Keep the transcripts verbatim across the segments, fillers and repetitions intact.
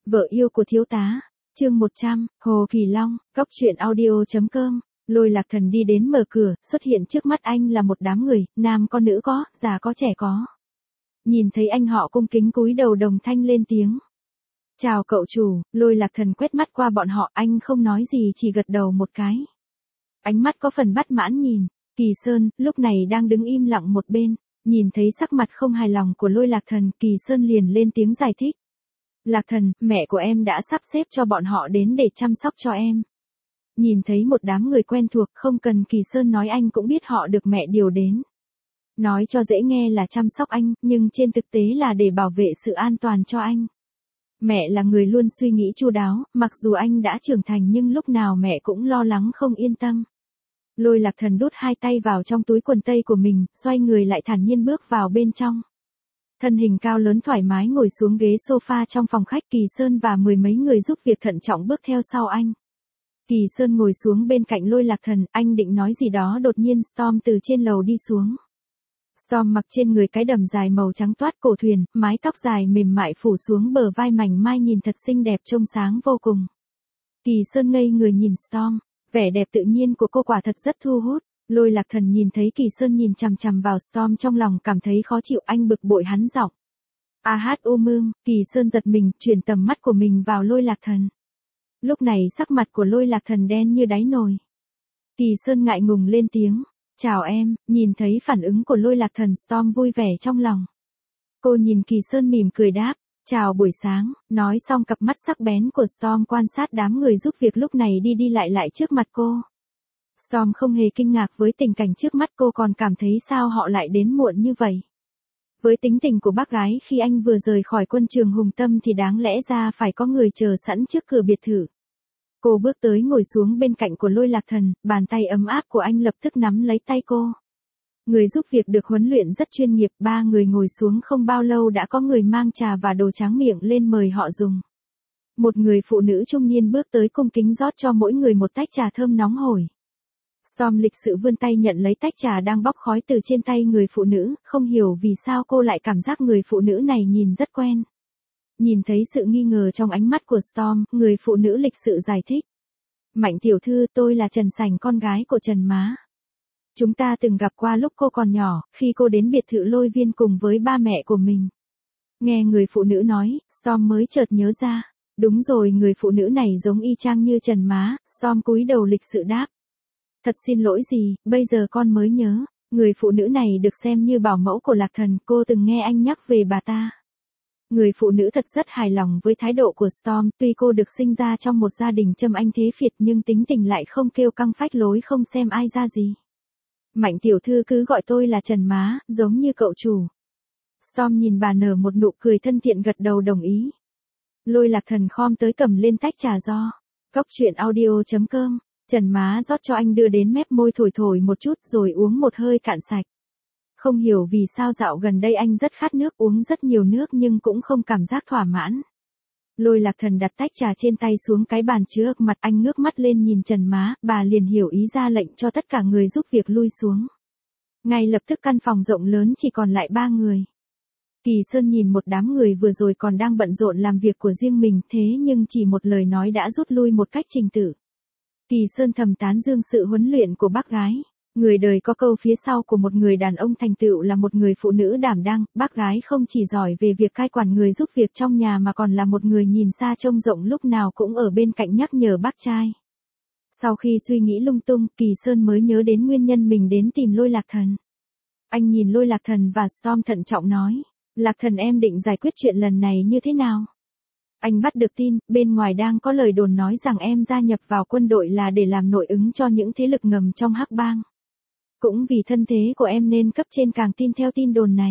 Vợ yêu của thiếu tá, chương một trăm, Hồ Kỳ Long, góc truyện audio.com. Lôi Lạc Thần đi đến mở cửa, xuất hiện trước mắt anh là một đám người, nam có nữ có, già có trẻ có. Nhìn thấy anh họ cung kính cúi đầu đồng thanh lên tiếng. Chào cậu chủ. Lôi Lạc Thần quét mắt qua bọn họ, anh không nói gì chỉ gật đầu một cái. Ánh mắt có phần bất mãn nhìn. Kỳ Sơn, lúc này đang đứng im lặng một bên, nhìn thấy sắc mặt không hài lòng của Lôi Lạc Thần, Kỳ Sơn liền lên tiếng giải thích. Lạc Thần, mẹ của em đã sắp xếp cho bọn họ đến để chăm sóc cho em. Nhìn thấy một đám người quen thuộc, không cần Kỳ Sơn nói anh cũng biết họ được mẹ điều đến. Nói cho dễ nghe là chăm sóc anh, nhưng trên thực tế là để bảo vệ sự an toàn cho anh. Mẹ là người luôn suy nghĩ chu đáo, mặc dù anh đã trưởng thành nhưng lúc nào mẹ cũng lo lắng không yên tâm. Lôi Lạc Thần đút hai tay vào trong túi quần tây của mình, xoay người lại thản nhiên bước vào bên trong. Thân hình cao lớn thoải mái ngồi xuống ghế sofa trong phòng khách, Kỳ Sơn và mười mấy người giúp việc thận trọng bước theo sau anh. Kỳ Sơn ngồi xuống bên cạnh Lôi Lạc Thần, anh định nói gì đó đột nhiên Storm từ trên lầu đi xuống. Storm mặc trên người cái đầm dài màu trắng toát cổ thuyền, mái tóc dài mềm mại phủ xuống bờ vai mảnh mai nhìn thật xinh đẹp trông sáng vô cùng. Kỳ Sơn ngây người nhìn Storm, vẻ đẹp tự nhiên của cô quả thật rất thu hút. Lôi Lạc Thần nhìn thấy Kỳ Sơn nhìn chằm chằm vào Storm trong lòng cảm thấy khó chịu, anh bực bội hắn giọng. A hát u mương, Kỳ Sơn giật mình, chuyển tầm mắt của mình vào Lôi Lạc Thần. Lúc này sắc mặt của Lôi Lạc Thần đen như đáy nồi. Kỳ Sơn ngại ngùng lên tiếng. Chào em. Nhìn thấy phản ứng của Lôi Lạc Thần, Storm vui vẻ trong lòng. Cô nhìn Kỳ Sơn mỉm cười đáp. Chào buổi sáng. Nói xong cặp mắt sắc bén của Storm quan sát đám người giúp việc lúc này đi đi lại lại trước mặt cô. Storm không hề kinh ngạc với tình cảnh trước mắt, cô còn cảm thấy sao họ lại đến muộn như vậy. Với tính tình của bác gái khi anh vừa rời khỏi quân trường Hùng Tâm thì đáng lẽ ra phải có người chờ sẵn trước cửa biệt thự. Cô bước tới ngồi xuống bên cạnh của Lôi Lạc Thần, bàn tay ấm áp của anh lập tức nắm lấy tay cô. Người giúp việc được huấn luyện rất chuyên nghiệp, ba người ngồi xuống không bao lâu đã có người mang trà và đồ tráng miệng lên mời họ dùng. Một người phụ nữ trung niên bước tới cung kính rót cho mỗi người một tách trà thơm nóng hổi. Storm lịch sự vươn tay nhận lấy tách trà đang bốc khói từ trên tay người phụ nữ, không hiểu vì sao cô lại cảm giác người phụ nữ này nhìn rất quen. Nhìn thấy sự nghi ngờ trong ánh mắt của Storm, người phụ nữ lịch sự giải thích. Mạnh tiểu thư, tôi là Trần Sành, con gái của Trần Má. Chúng ta từng gặp qua lúc cô còn nhỏ, khi cô đến biệt thự Lôi Viên cùng với ba mẹ của mình. Nghe người phụ nữ nói, Storm mới chợt nhớ ra. Đúng rồi, người phụ nữ này giống y chang như Trần Má. Storm cúi đầu lịch sự đáp. Thật xin lỗi gì, bây giờ con mới nhớ. Người phụ nữ này được xem như bảo mẫu của Lạc Thần, cô từng nghe anh nhắc về bà ta. Người phụ nữ thật rất hài lòng với thái độ của Storm, tuy cô được sinh ra trong một gia đình châm anh thế phiệt nhưng tính tình lại không kêu căng phách lối, không xem ai ra gì. Mạnh tiểu thư cứ gọi tôi là Trần Má, giống như cậu chủ. Storm nhìn bà nở một nụ cười thân thiện gật đầu đồng ý. Lôi Lạc Thần khom tới cầm lên tách trà do. Góc truyện audio.com. Trần Má rót cho anh đưa đến mép môi thổi thổi một chút rồi uống một hơi cạn sạch. Không hiểu vì sao dạo gần đây anh rất khát nước, uống rất nhiều nước nhưng cũng không cảm giác thỏa mãn. Lôi Lạc Thần đặt tách trà trên tay xuống cái bàn chứa mặt, anh ngước mắt lên nhìn Trần Má, bà liền hiểu ý ra lệnh cho tất cả người giúp việc lui xuống. Ngay lập tức căn phòng rộng lớn chỉ còn lại ba người. Kỳ Sơn nhìn một đám người vừa rồi còn đang bận rộn làm việc của riêng mình, thế nhưng chỉ một lời nói đã rút lui một cách trình tự. Kỳ Sơn thầm tán dương sự huấn luyện của bác gái. Người đời có câu phía sau của một người đàn ông thành tựu là một người phụ nữ đảm đang, bác gái không chỉ giỏi về việc cai quản người giúp việc trong nhà mà còn là một người nhìn xa trông rộng, lúc nào cũng ở bên cạnh nhắc nhở bác trai. Sau khi suy nghĩ lung tung, Kỳ Sơn mới nhớ đến nguyên nhân mình đến tìm Lôi Lạc Thần. Anh nhìn Lôi Lạc Thần và Storm thận trọng nói, Lạc Thần, em định giải quyết chuyện lần này như thế nào? Anh bắt được tin, bên ngoài đang có lời đồn nói rằng em gia nhập vào quân đội là để làm nội ứng cho những thế lực ngầm trong Hắc Bang. Cũng vì thân thế của em nên cấp trên càng tin theo tin đồn này.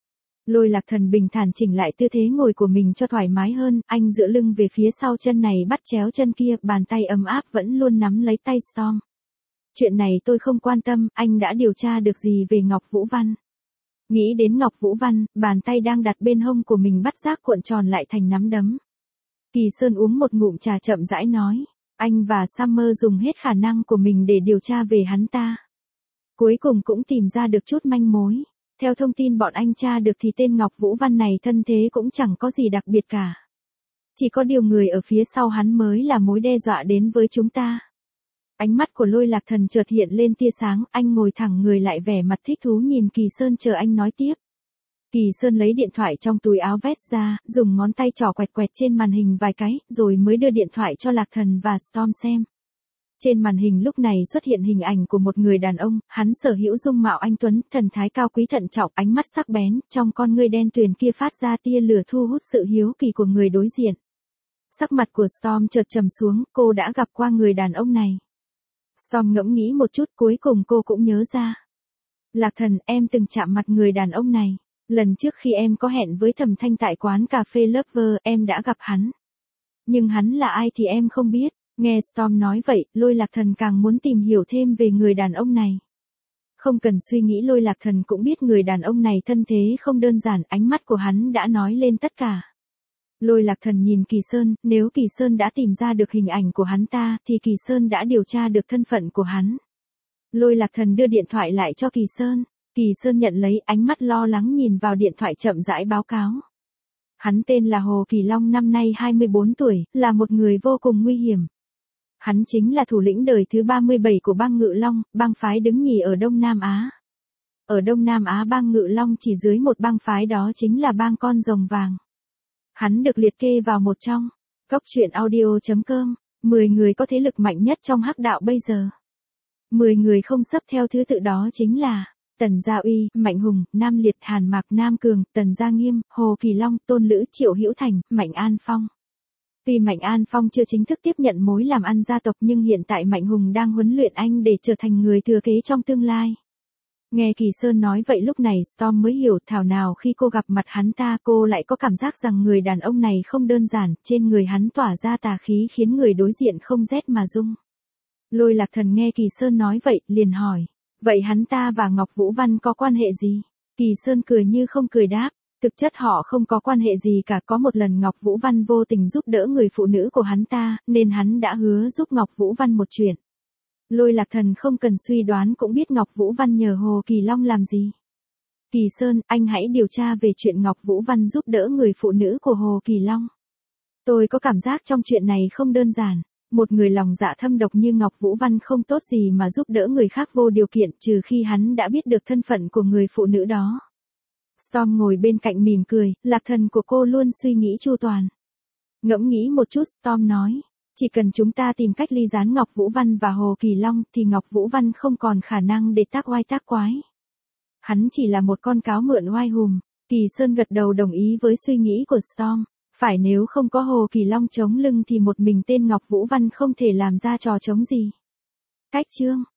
Lôi Lạc Thần bình thản chỉnh lại tư thế ngồi của mình cho thoải mái hơn, anh dựa lưng về phía sau, chân này bắt chéo chân kia, bàn tay ấm áp vẫn luôn nắm lấy tay Storm. Chuyện này tôi không quan tâm, anh đã điều tra được gì về Ngọc Vũ Văn? Nghĩ đến Ngọc Vũ Văn, bàn tay đang đặt bên hông của mình bắt giác cuộn tròn lại thành nắm đấm. Kỳ Sơn uống một ngụm trà chậm rãi nói, anh và Summer dùng hết khả năng của mình để điều tra về hắn ta. Cuối cùng cũng tìm ra được chút manh mối. Theo thông tin bọn anh tra được thì tên Ngọc Vũ Văn này thân thế cũng chẳng có gì đặc biệt cả. Chỉ có điều người ở phía sau hắn mới là mối đe dọa đến với chúng ta. Ánh mắt của Lôi Lạc Thần chợt hiện lên tia sáng, anh ngồi thẳng người lại vẻ mặt thích thú nhìn Kỳ Sơn chờ anh nói tiếp. Kỳ Sơn lấy điện thoại trong túi áo vest ra, dùng ngón tay trỏ quẹt quẹt trên màn hình vài cái, rồi mới đưa điện thoại cho Lạc Thần và Storm xem. Trên màn hình lúc này xuất hiện hình ảnh của một người đàn ông, hắn sở hữu dung mạo anh tuấn, thần thái cao quý thận trọng, ánh mắt sắc bén, trong con ngươi đen tuyền kia phát ra tia lửa thu hút sự hiếu kỳ của người đối diện. Sắc mặt của Storm chợt trầm xuống, cô đã gặp qua người đàn ông này. Storm ngẫm nghĩ một chút, cuối cùng cô cũng nhớ ra. Lạc Thần, em từng chạm mặt người đàn ông này. Lần trước khi em có hẹn với Thẩm Thanh tại quán cà phê Lover, em đã gặp hắn. Nhưng hắn là ai thì em không biết. Nghe Storm nói vậy, Lôi Lạc Thần càng muốn tìm hiểu thêm về người đàn ông này. Không cần suy nghĩ, Lôi Lạc Thần cũng biết người đàn ông này thân thế không đơn giản, ánh mắt của hắn đã nói lên tất cả. Lôi Lạc Thần nhìn Kỳ Sơn, nếu Kỳ Sơn đã tìm ra được hình ảnh của hắn ta, thì Kỳ Sơn đã điều tra được thân phận của hắn. Lôi Lạc Thần đưa điện thoại lại cho Kỳ Sơn. Kỳ Sơn nhận lấy, ánh mắt lo lắng nhìn vào điện thoại chậm rãi báo cáo. Hắn tên là Hồ Kỳ Long, năm nay hai mươi bốn tuổi, là một người vô cùng nguy hiểm. Hắn chính là thủ lĩnh đời thứ ba mươi bảy của bang Ngự Long, bang phái đứng nhì ở Đông Nam Á. Ở Đông Nam Á bang Ngự Long chỉ dưới một bang phái, đó chính là bang Con Rồng Vàng. Hắn được liệt kê vào một trong Cốc truyện audio chấm com, mười người có thế lực mạnh nhất trong hắc đạo bây giờ. mười người không sắp theo thứ tự đó chính là Tần Gia Uy, Mạnh Hùng, Nam Liệt, Hàn Mạc, Nam Cường, Tần Gia Nghiêm, Hồ Kỳ Long, Tôn Lữ, Triệu Hữu Thành, Mạnh An Phong. Tuy Mạnh An Phong chưa chính thức tiếp nhận mối làm ăn gia tộc, nhưng hiện tại Mạnh Hùng đang huấn luyện anh để trở thành người thừa kế trong tương lai. Nghe Kỳ Sơn nói vậy lúc này Storm mới hiểu, thảo nào khi cô gặp mặt hắn ta cô lại có cảm giác rằng người đàn ông này không đơn giản, trên người hắn tỏa ra tà khí khiến người đối diện không rét mà run. Lôi Lạc Thần nghe Kỳ Sơn nói vậy, liền hỏi, vậy hắn ta và Ngọc Vũ Văn có quan hệ gì? Kỳ Sơn cười như không cười đáp, thực chất họ không có quan hệ gì cả, có một lần Ngọc Vũ Văn vô tình giúp đỡ người phụ nữ của hắn ta, nên hắn đã hứa giúp Ngọc Vũ Văn một chuyện. Lôi Lạc Thần không cần suy đoán cũng biết Ngọc Vũ Văn nhờ Hồ Kỳ Long làm gì. Kỳ Sơn, anh hãy điều tra về chuyện Ngọc Vũ Văn giúp đỡ người phụ nữ của Hồ Kỳ Long. Tôi có cảm giác trong chuyện này không đơn giản. Một người lòng dạ thâm độc như Ngọc Vũ Văn không tốt gì mà giúp đỡ người khác vô điều kiện, trừ khi hắn đã biết được thân phận của người phụ nữ đó. Storm ngồi bên cạnh mỉm cười, Lạc Thần của cô luôn suy nghĩ chu toàn. Ngẫm nghĩ một chút Storm nói, chỉ cần chúng ta tìm cách ly gián Ngọc Vũ Văn và Hồ Kỳ Long thì Ngọc Vũ Văn không còn khả năng để tác oai tác quái. Hắn chỉ là một con cáo mượn oai hùm. Kỳ Sơn gật đầu đồng ý với suy nghĩ của Storm. Phải, nếu không có Hồ Kỳ Long chống lưng thì một mình tên Ngọc Vũ Văn không thể làm ra trò trống gì. Cách chương